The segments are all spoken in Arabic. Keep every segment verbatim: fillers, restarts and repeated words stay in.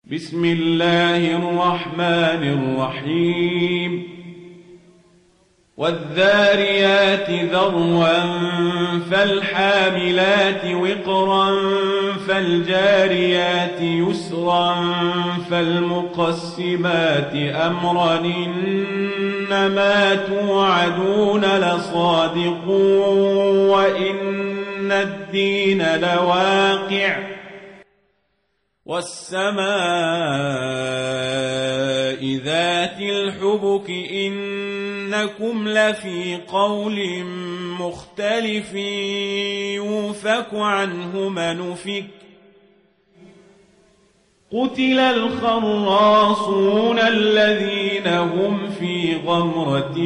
بسم الله الرحمن الرحيم والذاريات ذروا فالحاملات وقرا فالجاريات يسرا فالمقسمات أمرا إنما توعدون لصادق وإن الدين لواقع والسماء ذات الحبك إنكم لفي قول مختلف يوفك عنه من أفك قتل الخراصون الذين هم في غمرة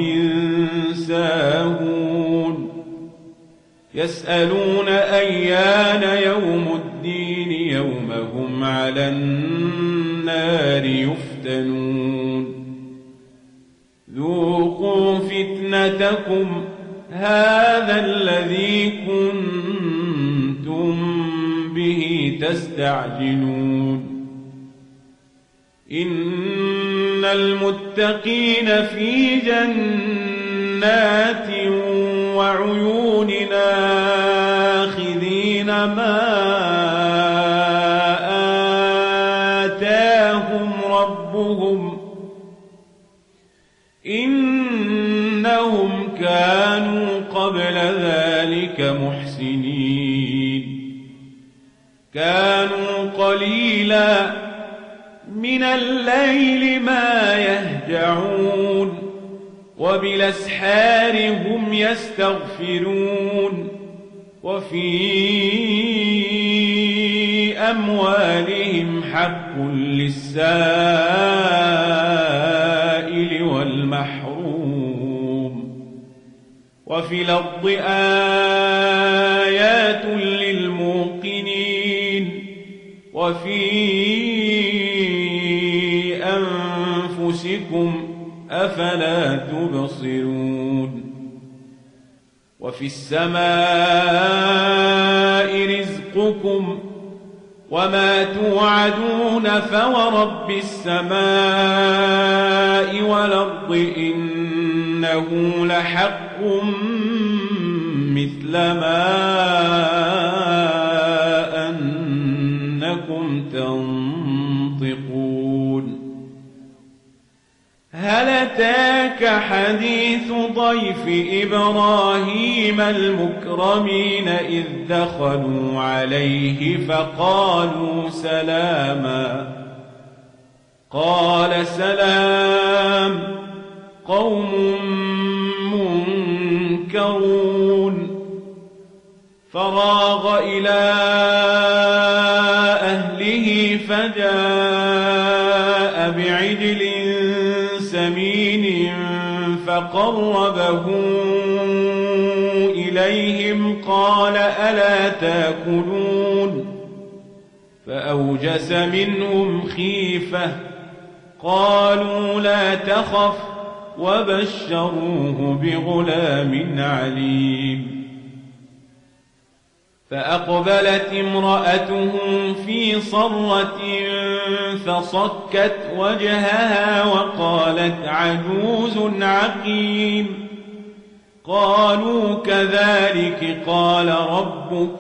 ساهون يسألون أيان يوم الدين يوم هم على النار يفتنون ذوقوا فتنتكم هذا الذي كنتم به تستعجلون إن المتقين في جنات وعيون آخذين ما آتاهم ربهم إنهم كانوا قبل ذلك محسنين كانوا قليلا من الليل ما يهجعون وبالأسحار هم يستغفرون وفي أموالهم حق للسائل والمحروم وفي الأرض آيات للموقنين وفي أنفسكم أفلا تبصرون وفي السماء رزقكم وما توعدون فورب السماء والأرض إنه لحق مثل ما أنكم تنطقون هل أتاك حديث ضيف إبراهيم المكرمين إذ دخلوا عليه فقالوا سلاما قال سلام قوم منكرون فراغ إلى أهله فجاء بعجل سمين فقربه إليهم قال ألا تأكلون فأوجس منهم خيفة قالوا لا تخف وبشروه بغلام عليم فأقبلت امرأته في صرة فصكت وجهها وقالت عجوز عقيم قالوا كذلك قال ربك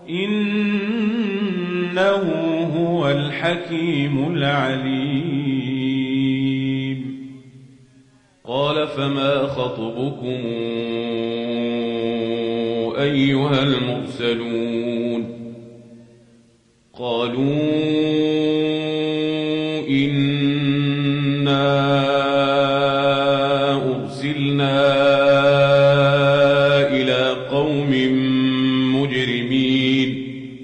إنه هو الحكيم العليم قال فما خطبكم أيها المرسلون قالوا إنا أرسلنا إلى قوم مجرمين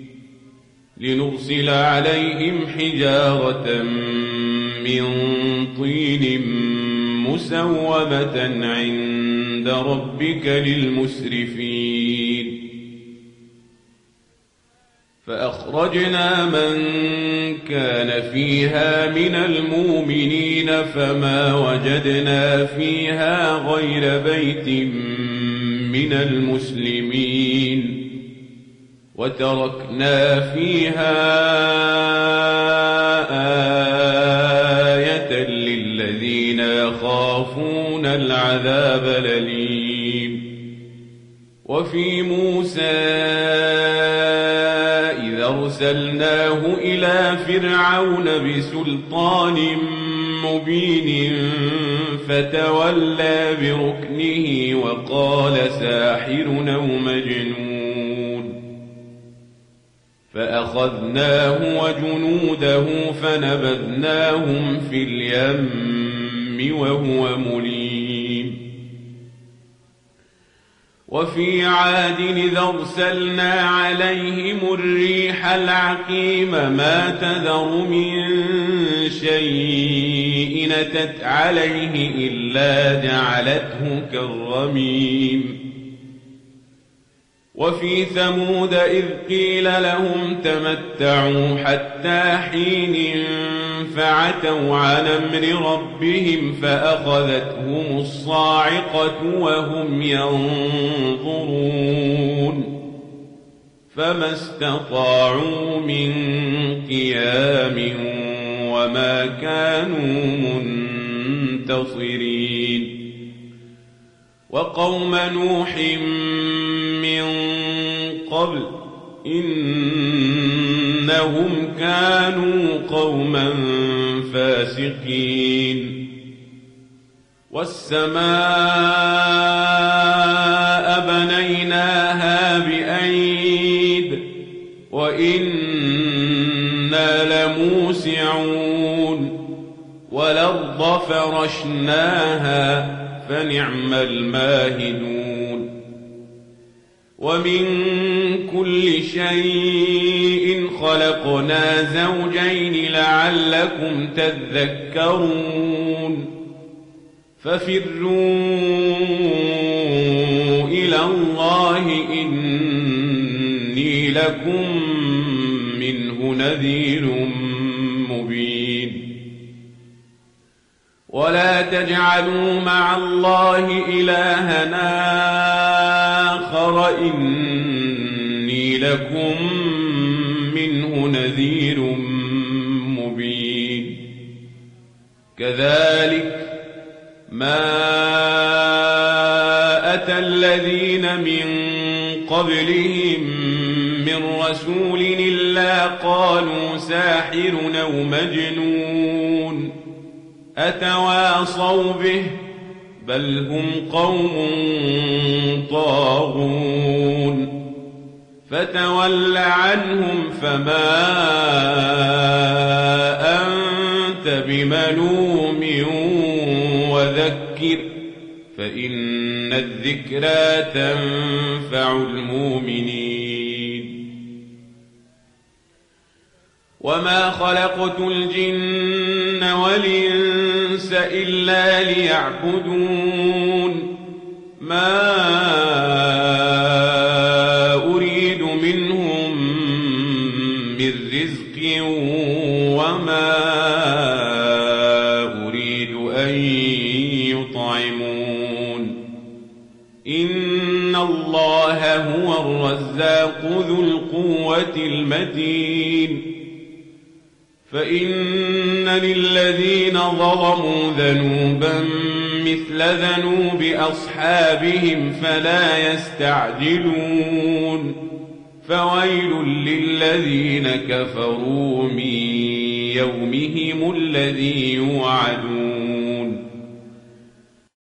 لنرسل عليهم حجارة من طين مسومة عند ربك للمسرفين فأخرجنا من كان فيها من المؤمنين فما وجدنا فيها غير بيت من المسلمين وتركنا فيها العذاب الأليم. وفي موسى إذا أرسلناه إلى فرعون بسلطان مبين فتولى بركنه وقال ساحر أو مجنون، فأخذناه وجنوده فنبذناهم في اليم وهو مليم. وفي عاد إذ أرسلنا عليهم الريح العقيم ما تذر من شيء أتت عليه إلا جعلته كالرميم. وفي ثمود إذ قيل لهم تمتعوا حتى حين فعتوا عن أمر ربهم فأخذتهم الصاعقة وهم ينظرون فما استطاعوا من قيام وما كانوا منتصرين. وقوم نوح من قبل إنهم كانوا قوما فاسقين. والسماء بنيناها بأيد وإنا لموسعون. والأرض فرشناها فنعم الماهدون. ومن كل شيء خلقنا زوجين لعلكم تذكرون. ففروا إلى الله إني لكم منه نذير مبين. ولا تجعلوا مع الله إلهنا آخر إني لكم منه نذير مبين. كذلك ما أتى الذين من قبلهم من رسول إلا قالوا ساحر أو مجنون أتواصوا به بل هم قوم طاغون. فتول عنهم فما أنت بملوم وذكر فإن الذكرى تنفع المؤمنين. وما خلقت الجن والإنس إلا ليعبدون ما أريد منهم من رزق وما أريد أن يطعمون إن الله هو الرزاق ذو القوة المتين. فإن للذين ظلموا ذنوبا مثل ذنوب أصحابهم فلا يستعجلون. فويل للذين كفروا من يومهم الذي يوعدون.